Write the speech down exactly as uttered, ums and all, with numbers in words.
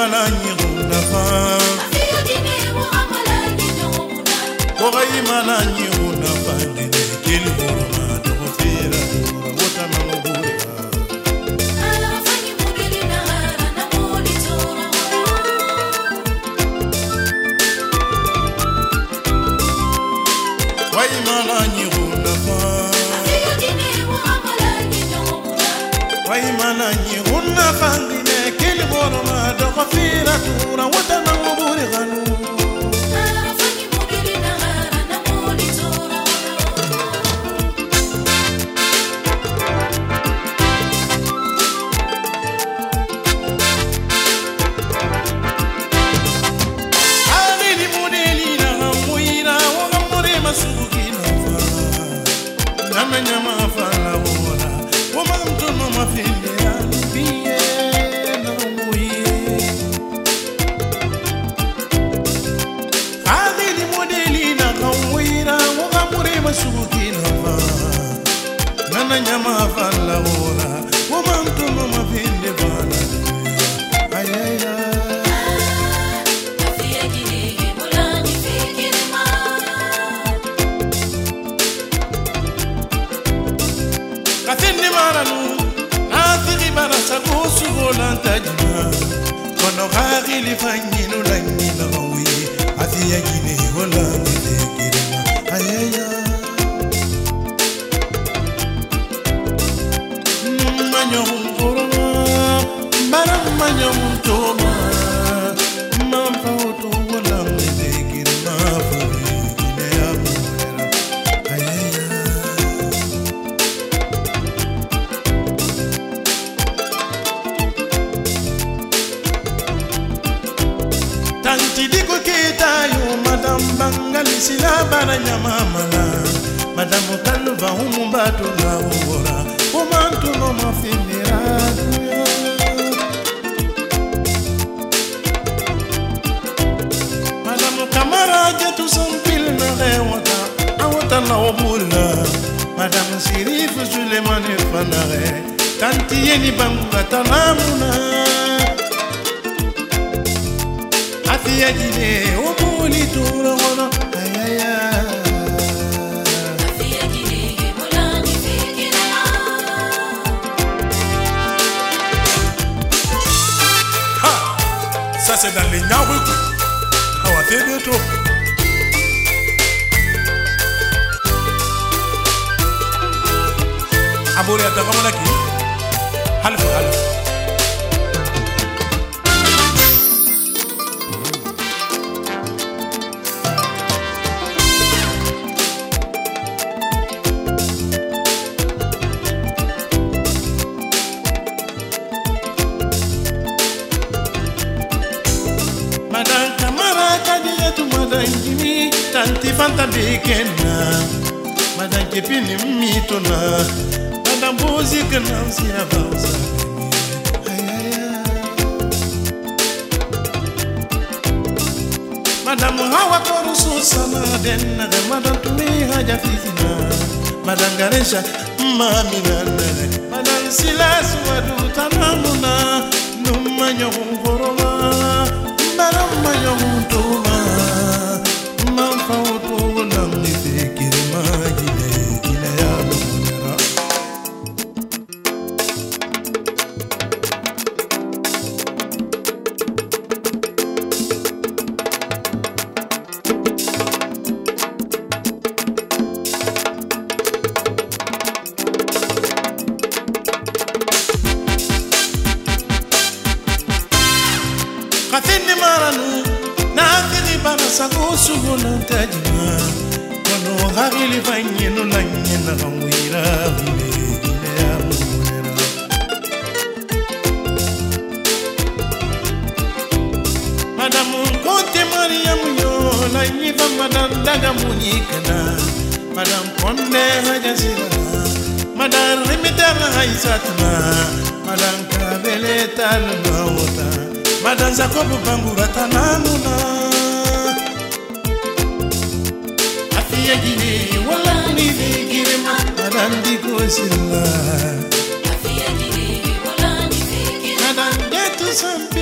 malani runa fa Kogai malani runa fa Dine kili burma Doko fira dura Wota mamubura Wai malani runa fa Wai malani runa fa Dine kili burma Doko fira dura Wota mamubura ganu Nyama fala wora woman to no ma finde biye no muye hadi di modeli na kawira woga mure masuki na fa nana nyama fala wora woman to no ma finde bana ayaya Katindi maranu, nathiri barasa kusu volantajima Kono kari li fanyinu langina mawi Athi ya gine volani tekirima Ayaya Manyo mkoroma, bara manyo mtoma Mampa uto volani tekirima Furi gine ya mwera Ayaya Tanti diko kita yo madam bangali sila bara nyama mala madam taluva umumbato na ora umantu no mafinira madam kamara jetu sampil na rewata awata na obula madam sirifu Sulemane fanare tanti yeni bamba tanamuna Afiya gine umuli tura wana ayaya Afiya gine mulani fikira Ha! Ça c'est dans les Nyawiku Hawa tebe to Abori atakamona ki Halfu halfu Madan kamara kadiya tu madan kimi tanti fanta bekena madan kepini mitona madan bozi kana sia bausa madan hawa korusu sana denna madan tumi haja fifina madan garesha mamina madan silas wadu tanamuna numanyo ngoroma Barama yongutuma Mampa utuwa namni fikiri magine Gine ya lumunera Katindi maranu nathiri barasa kusu volantajima Kono harili fanyenu langena kawira Vile gine ya mwera Madamu konte Mariamu yo Lanyiva madam daga munyikana Madam konde hajazirana Madam rimitana haisatna Madam kabele talma wota Madam Zakobu bangura tanamuna Afiya gine wala ni vigirima Madam diko sila Afiya gine wala ni vigirima Madam getu sampi